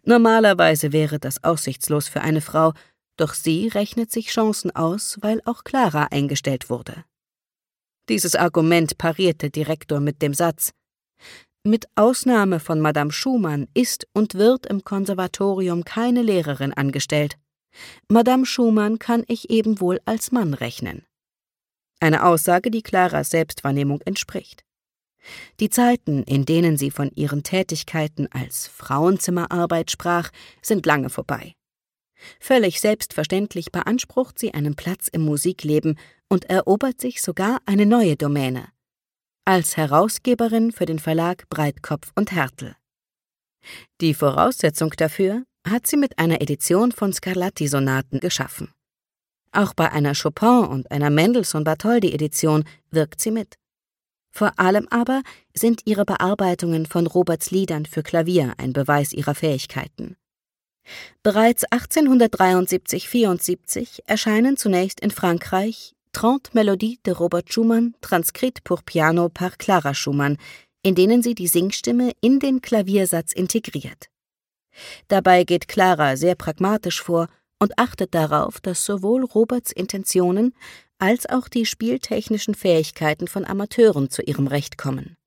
Normalerweise wäre das aussichtslos für eine Frau, doch sie rechnet sich Chancen aus, weil auch Clara eingestellt wurde. Dieses Argument pariert der Direktor mit dem Satz: Mit Ausnahme von Madame Schumann ist und wird im Konservatorium keine Lehrerin angestellt. Madame Schumann kann ich eben wohl als Mann rechnen. Eine Aussage, die Claras Selbstwahrnehmung entspricht. Die Zeiten, in denen sie von ihren Tätigkeiten als Frauenzimmerarbeit sprach, sind lange vorbei. Völlig selbstverständlich beansprucht sie einen Platz im Musikleben und erobert sich sogar eine neue Domäne: als Herausgeberin für den Verlag Breitkopf und Härtel. Die Voraussetzung dafür hat sie mit einer Edition von Scarlatti-Sonaten geschaffen. Auch bei einer Chopin- und einer Mendelssohn-Bartholdy-Edition wirkt sie mit. Vor allem aber sind ihre Bearbeitungen von Roberts Liedern für Klavier ein Beweis ihrer Fähigkeiten. Bereits 1873/74 erscheinen zunächst in Frankreich 30 Mélodies de Robert Schumann, transcrites pour piano par Clara Schumann, in denen sie die Singstimme in den Klaviersatz integriert. Dabei geht Clara sehr pragmatisch vor und achtet darauf, dass sowohl Roberts Intentionen als auch die spieltechnischen Fähigkeiten von Amateuren zu ihrem Recht kommen.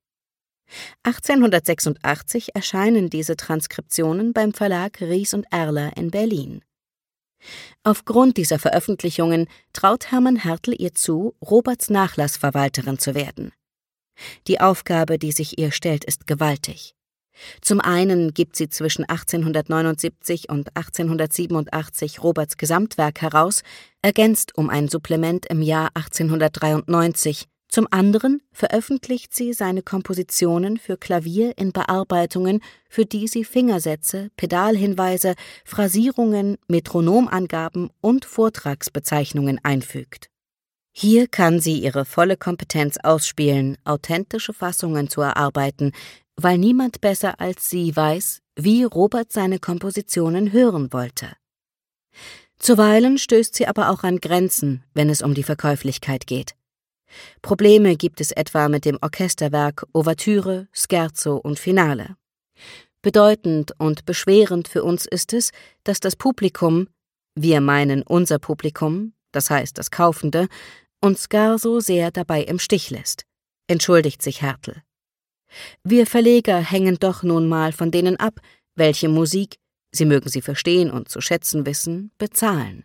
1886 erscheinen diese Transkriptionen beim Verlag Ries und Erler in Berlin. Aufgrund dieser Veröffentlichungen traut Hermann Härtel ihr zu, Roberts Nachlassverwalterin zu werden. Die Aufgabe, die sich ihr stellt, ist gewaltig. Zum einen gibt sie zwischen 1879 und 1887 Roberts Gesamtwerk heraus, ergänzt um ein Supplement im Jahr 1893. Zum anderen veröffentlicht sie seine Kompositionen für Klavier in Bearbeitungen, für die sie Fingersätze, Pedalhinweise, Phrasierungen, Metronomangaben und Vortragsbezeichnungen einfügt. Hier kann sie ihre volle Kompetenz ausspielen, authentische Fassungen zu erarbeiten, weil niemand besser als sie weiß, wie Robert seine Kompositionen hören wollte. Zuweilen stößt sie aber auch an Grenzen, wenn es um die Verkäuflichkeit geht. Probleme gibt es etwa mit dem Orchesterwerk Ouvertüre, Scherzo und Finale. Bedeutend und beschwerend für uns ist es, dass das Publikum, wir meinen unser Publikum, das heißt das Kaufende, uns gar so sehr dabei im Stich lässt, entschuldigt sich Härtel. Wir Verleger hängen doch nun mal von denen ab, welche Musik, sie mögen sie verstehen und zu schätzen wissen, bezahlen.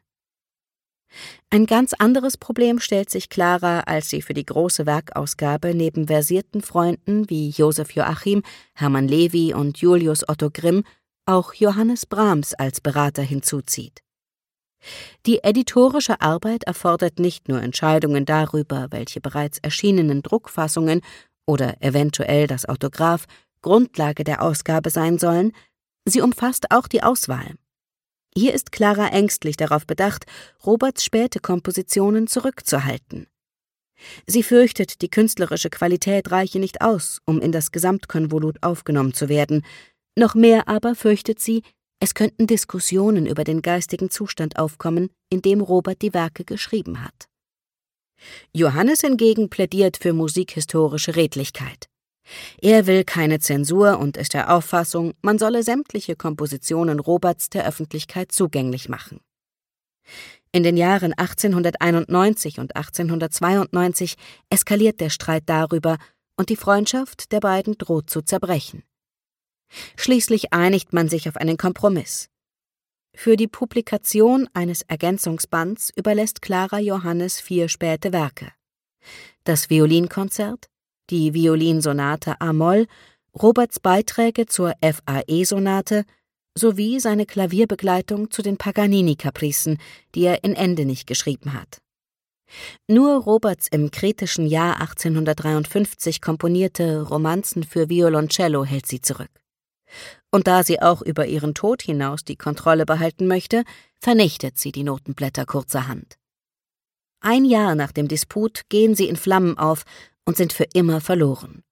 Ein ganz anderes Problem stellt sich Clara, als sie für die große Werkausgabe neben versierten Freunden wie Joseph Joachim, Hermann Levi und Julius Otto Grimm auch Johannes Brahms als Berater hinzuzieht. Die editorische Arbeit erfordert nicht nur Entscheidungen darüber, welche bereits erschienenen Druckfassungen oder eventuell das Autograph Grundlage der Ausgabe sein sollen, sie umfasst auch die Auswahl. Hier ist Clara ängstlich darauf bedacht, Roberts späte Kompositionen zurückzuhalten. Sie fürchtet, die künstlerische Qualität reiche nicht aus, um in das Gesamtkonvolut aufgenommen zu werden. Noch mehr aber fürchtet sie, es könnten Diskussionen über den geistigen Zustand aufkommen, in dem Robert die Werke geschrieben hat. Johannes hingegen plädiert für musikhistorische Redlichkeit. Er will keine Zensur und ist der Auffassung, man solle sämtliche Kompositionen Roberts der Öffentlichkeit zugänglich machen. In den Jahren 1891 und 1892 eskaliert der Streit darüber und die Freundschaft der beiden droht zu zerbrechen. Schließlich einigt man sich auf einen Kompromiss. Für die Publikation eines Ergänzungsbands überlässt Clara Johannes 4 späte Werke: das Violinkonzert, die Violinsonate a-Moll, Roberts Beiträge zur FAE-Sonate sowie seine Klavierbegleitung zu den Paganini-Kapricen, die er in Endenich geschrieben hat. Nur Roberts im kritischen Jahr 1853 komponierte Romanzen für Violoncello hält sie zurück. Und da sie auch über ihren Tod hinaus die Kontrolle behalten möchte, vernichtet sie die Notenblätter kurzerhand. Ein Jahr nach dem Disput gehen sie in Flammen auf und sind für immer verloren.